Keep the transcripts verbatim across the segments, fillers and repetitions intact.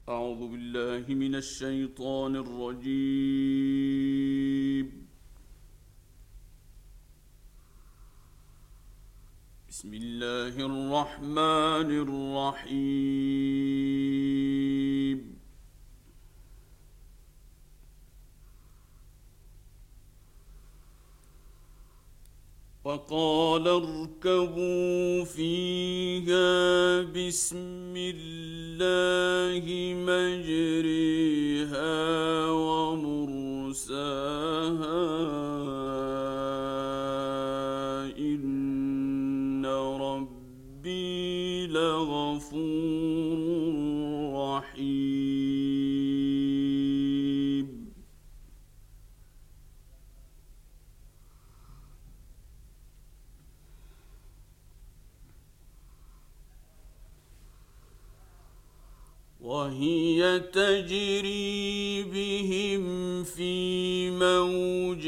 أعوذ بالله من الشيطان الرجيم. بسم الله الرحمن الرحيم. وقال اركبوا فيها بسم الله مجريها ومرساها إن ربي لغفور رحيم. وهي تجري بهم في موج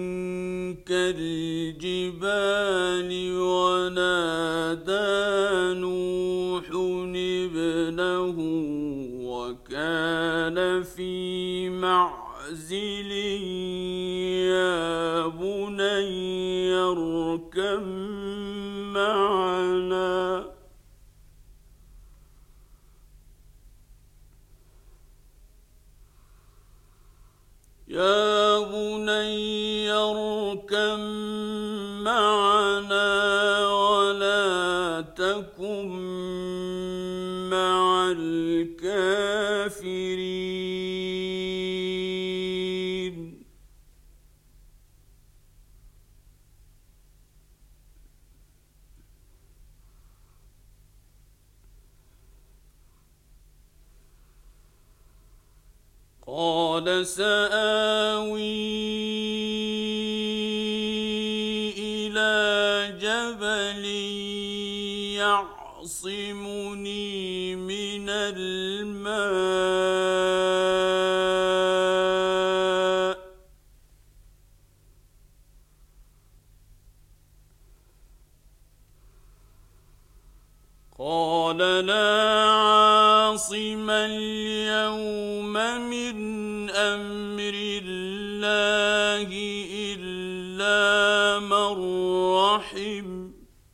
كالجبال ونادى نوح ابنه وكان في معزل يا بني اركب معنا يا بني اركب معنا ولا تكن مع الكافرين. قال سآوي إلى جبل يعصمني من الماء قال لا عاصم اليوم من أمر الله إلا من رحم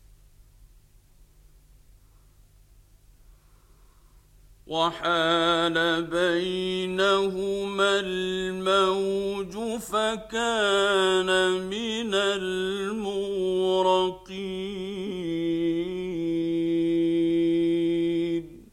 وحال بينهما الموج فكان من المغرقين.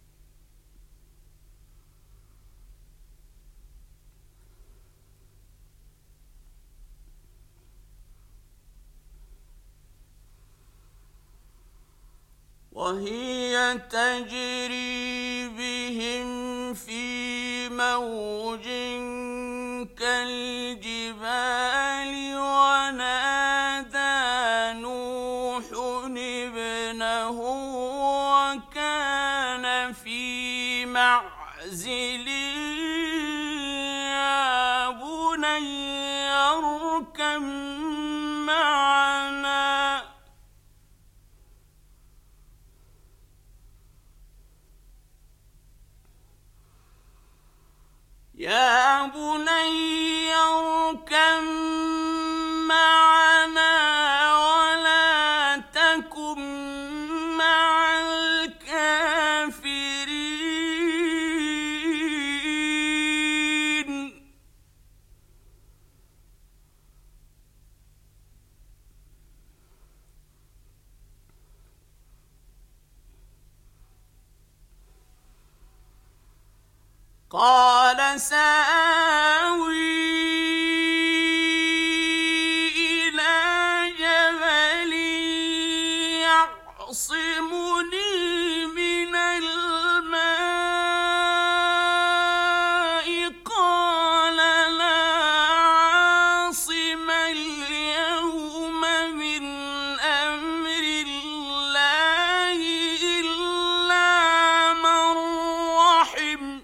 وهي تجري بهم في موج كالجبال ونادى نوح ابنه وكان في معزل يا بني اركب معنا يا بني اركب معنا ولا تكن مع الكافرين. قال سآوي إلى جبل يعصمني من الماء قال لا عاصم اليوم من أمر الله إلا من رحم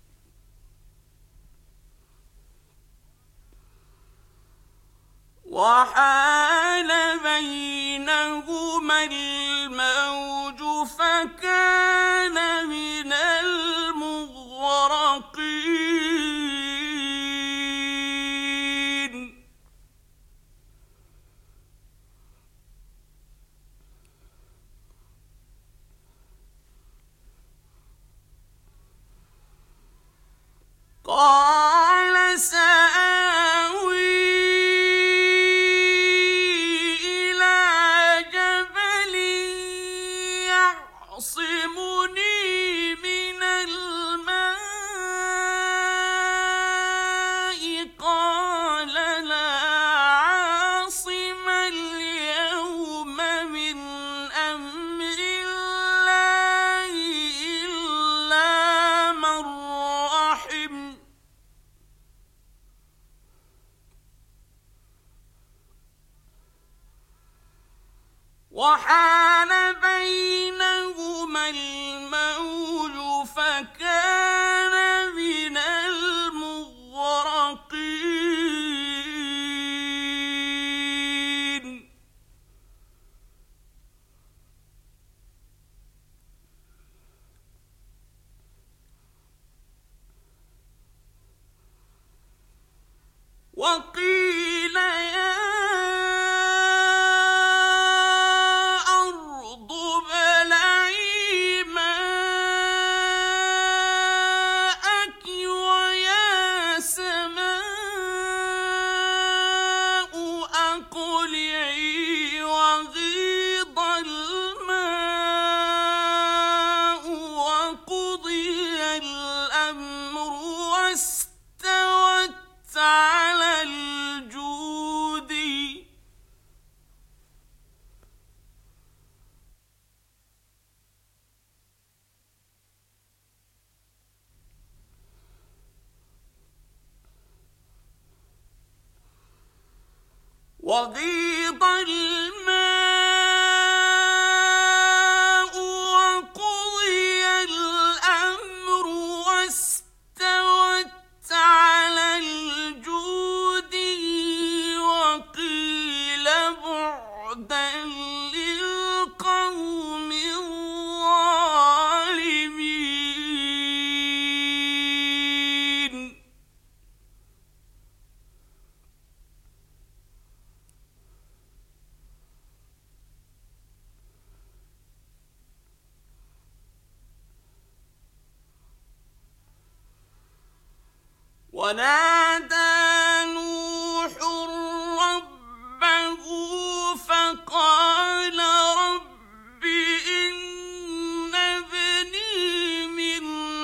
وحال بينهما الموج فكان من المغرقين. وحال بينهما الموج فكان من المغرقين وقيل يا أرض ابلعي ماءك ويا سماء أقلعي وغيض الماء وقضي الأمر واستوت على الجود وغيض الماء وقضي الأمر واستوت على الجود وقيل بعدا للقوم الظالمين ونادى نوح ربه فقال رب إن ابني من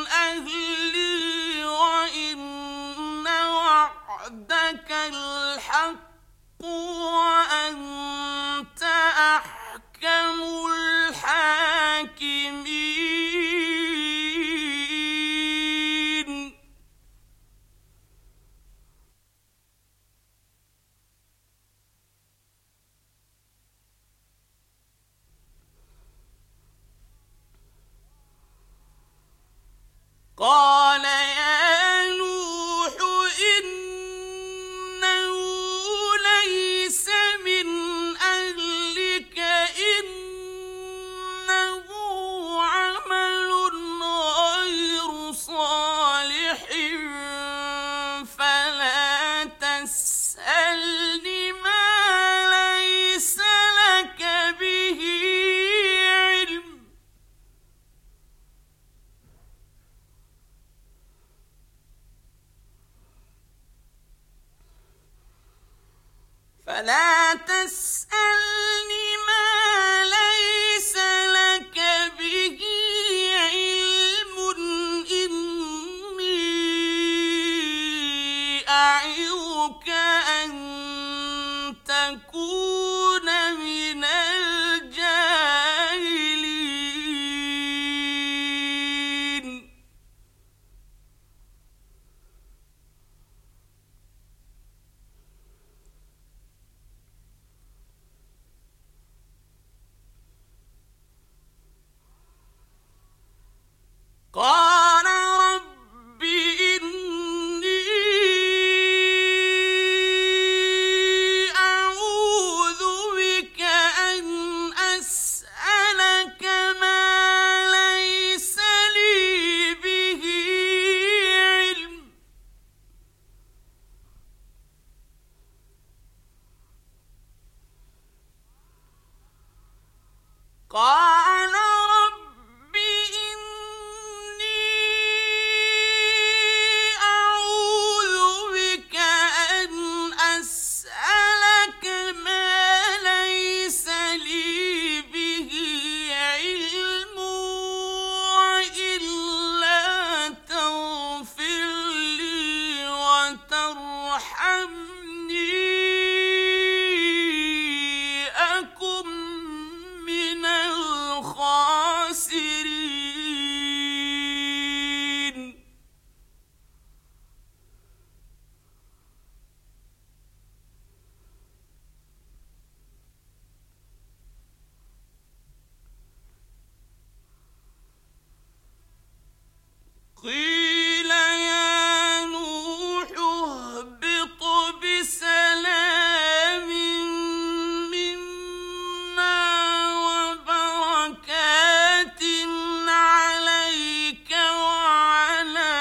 أهلي وإن وعدك الحق وأنت أحكم الحاكمين قال يا نوح إنه ليس من أهلك إنه عمل غير صالح فلا تسألني ما ليس لك به علم فلا تسألني ما ليس لك به علم إني أعظك أن تكون من الجاهلين قيل يا نوح اهبط بسلام منا وبركات عليك وعلى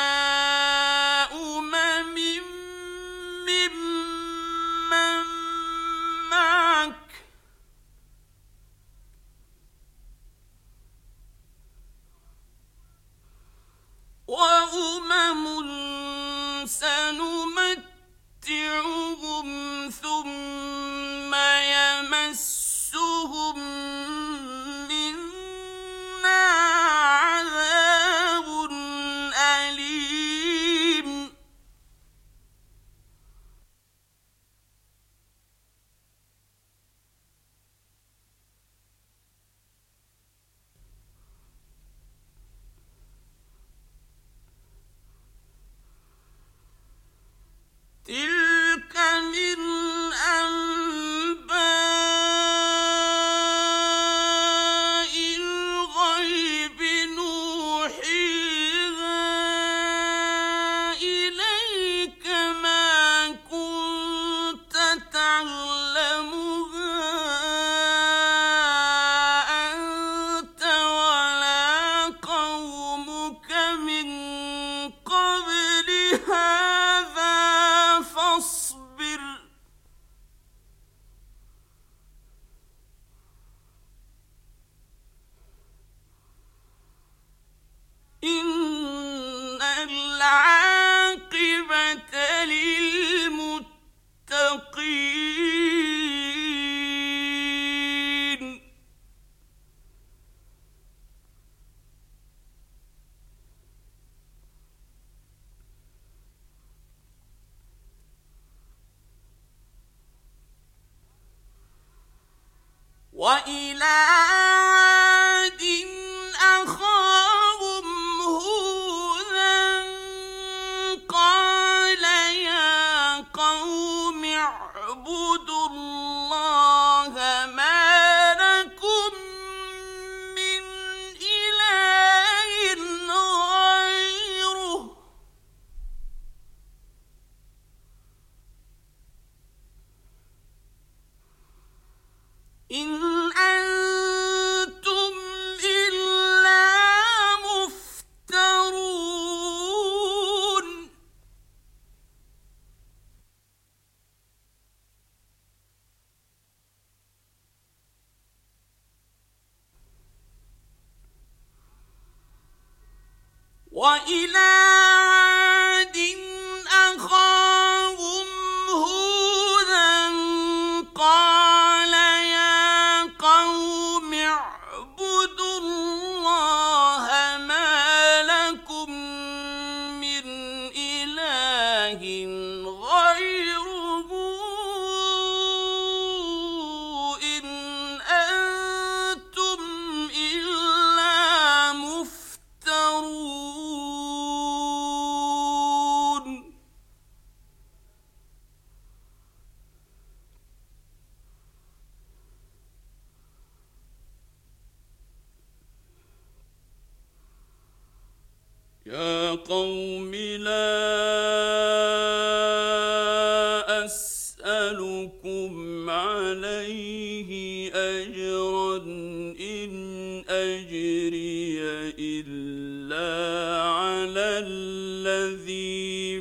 أمم ممن معك وأمم سنمتعهم ثم يمسهم منا عذاب أليم تلك من أنباء الغيب نوحيها إليك ما كنت تعلمها أنت ولا قومك من قبل هذا فاصبر إن العاقبة للمتقين وإلى عاد أخاهم هودا قال يا قوم اعبدوا الله ما لكم من إله غيره إن أنتم إلا مفترون وإلى عاد أخاهم هودا قال يا قوم اعبدوا الله ما لكم من إله غيره إن أنتم إلا مفترون يا قوم لا أسألكم عليه أجرا إن أجري إلا على الذي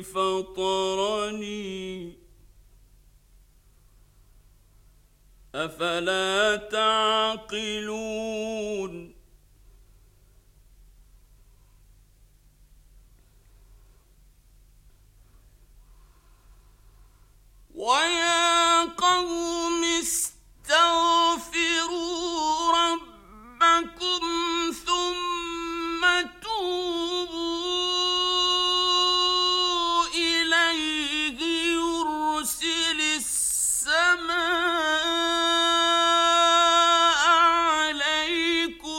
فطرني أفلا تعقلون ويا قوم استغفروا ربكم ثم توبوا إليه يرسل السماء عليكم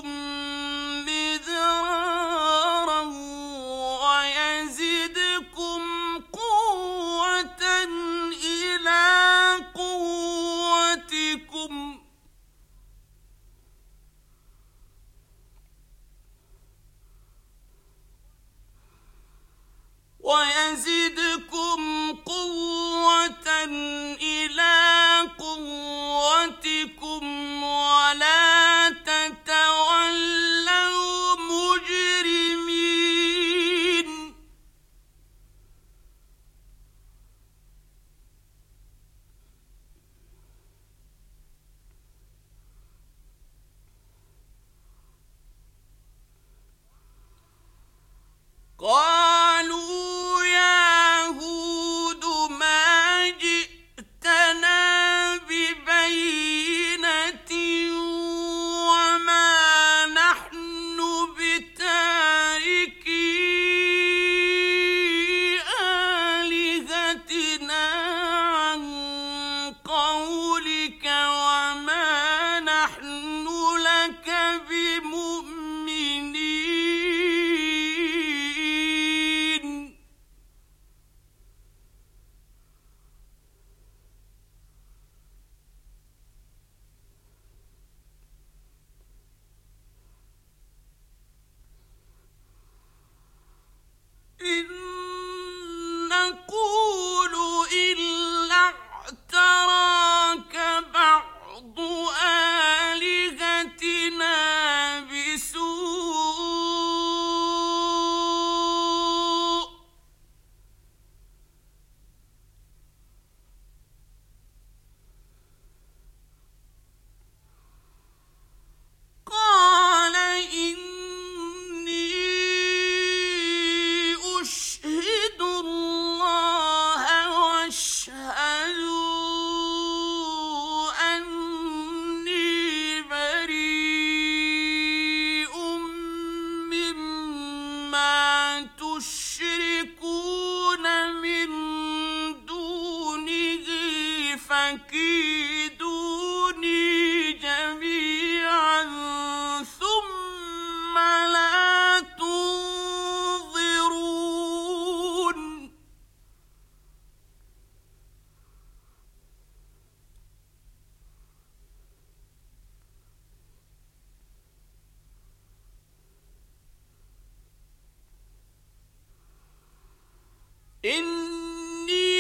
إني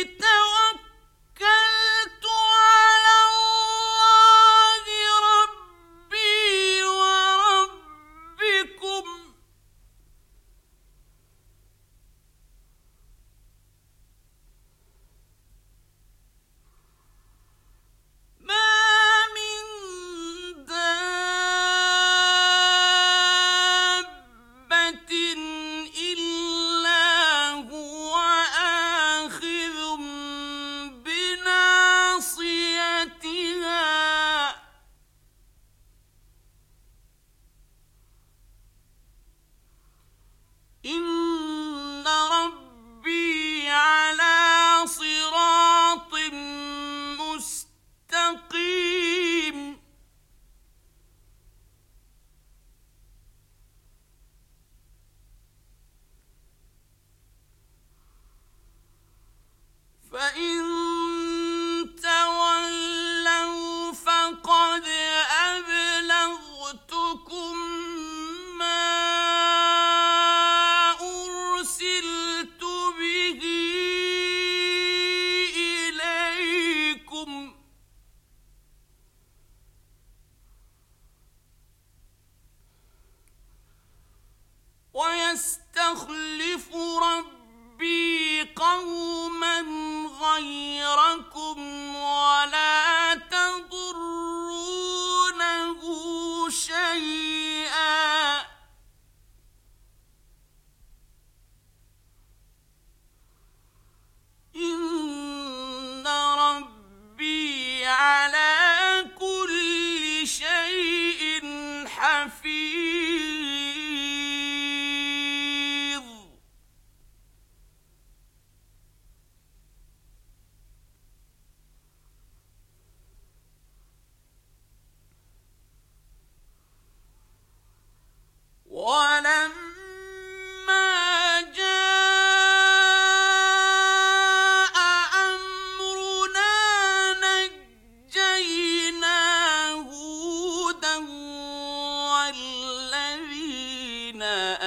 توكلت على الله ربي وربكم ما من دابة إلا هو آخذ بناصيتها إن ربي على صراط مستقيم فإن تولوا فقد أبلغتكم ما أرسلت به إليكم ويستخلف ربي قوما غيركم ولا تضرونه شيئا إن ربي على كل شيء حفيظ ولما جاء أمرنا نجينا هودا والذين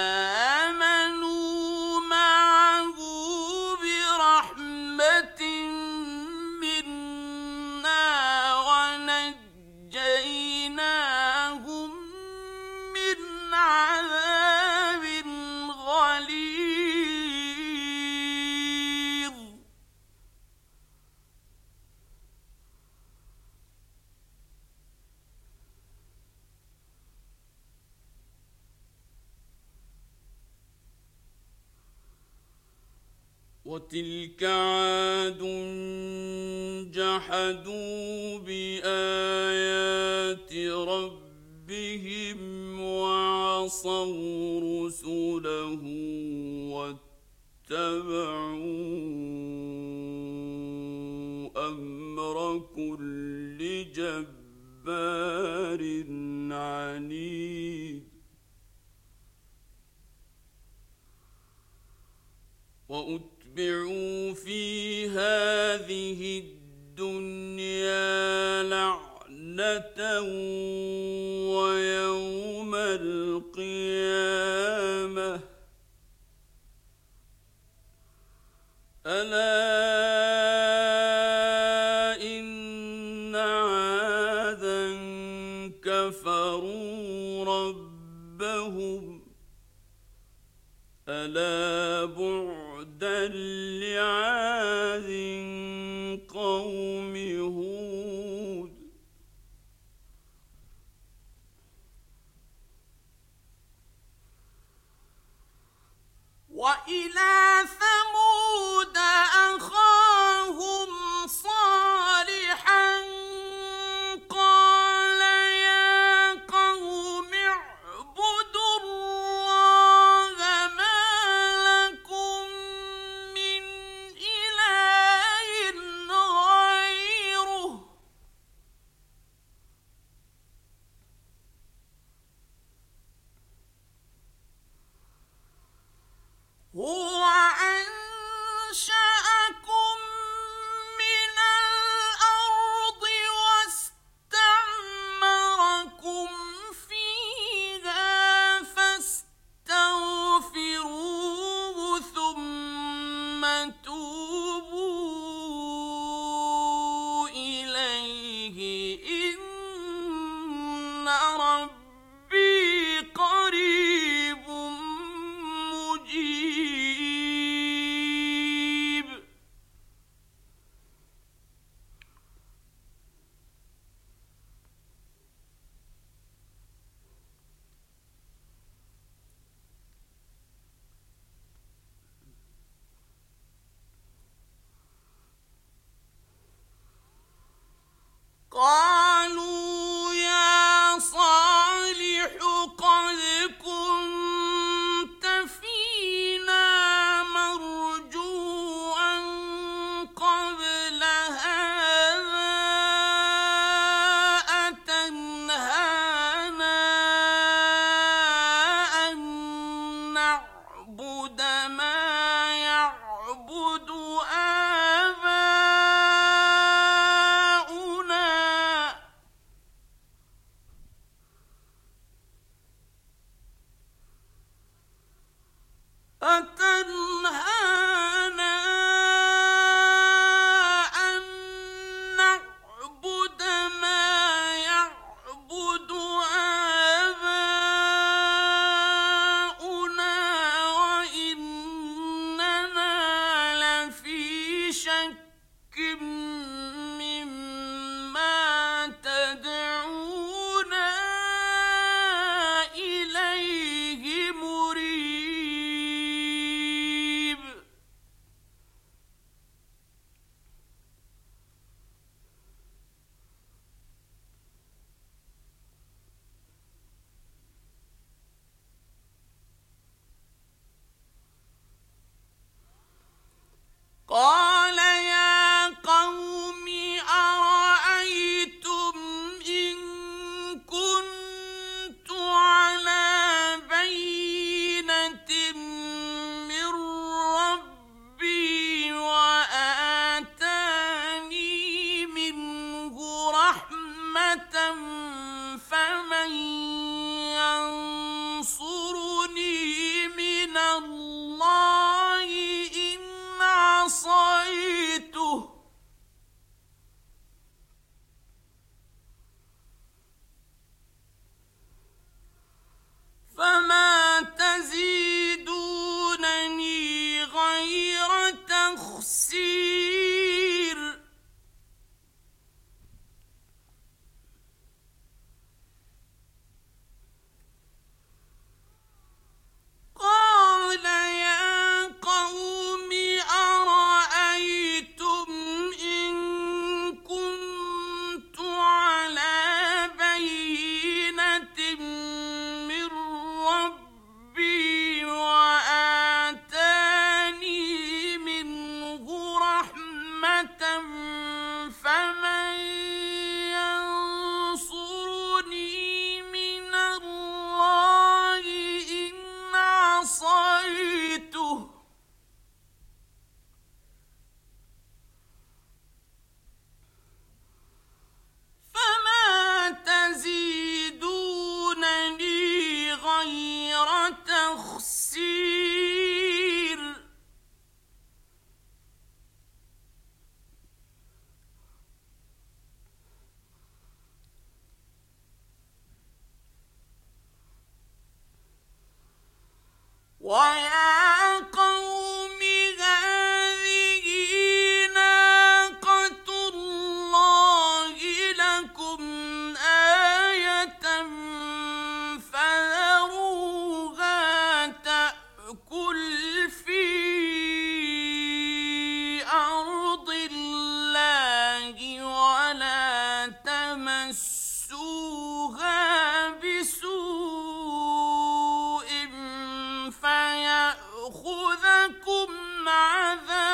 آمنوا معه برحمة منا ونجيناهم من عذاب غليظ وتلك عاد جحدوا بآيات ربهم وعصوا رسله واتبعوا أمر كل جبار عنيد وأتبعوا في هذه الدنيا لعنة ويوم القيامة ألا إن عادا كفروا ربهم ألا بعدا لعاد قوم هود وإلى ثمود أخاهم صالحا قال يا قوم اعبدوا الله ما لكم من إله غيره هو نعبد ما يعبد آباؤنا أتنهانا أن نعبد ما يعبد آباؤنا وإننا لفي شك مما تدعونا إليه مريب قال يا قوم أرأيتم إن كنت على بينة من ربي وآتاني منه رحمة فمن ينصرني من الله إن عصيته فما تزيدونني غير تخسير قال يا قوم أرأيتم إن كنت على بينة من ربي وآتاني منه رحمة فمن ينصرني من الله إن عصيته فما تزيدونني غير تخسير ويا قوم هذه ناقة الله لكم آية فذروها تأكل في أرض الله ولا تمسوها بسوء فيأخذكم عذاب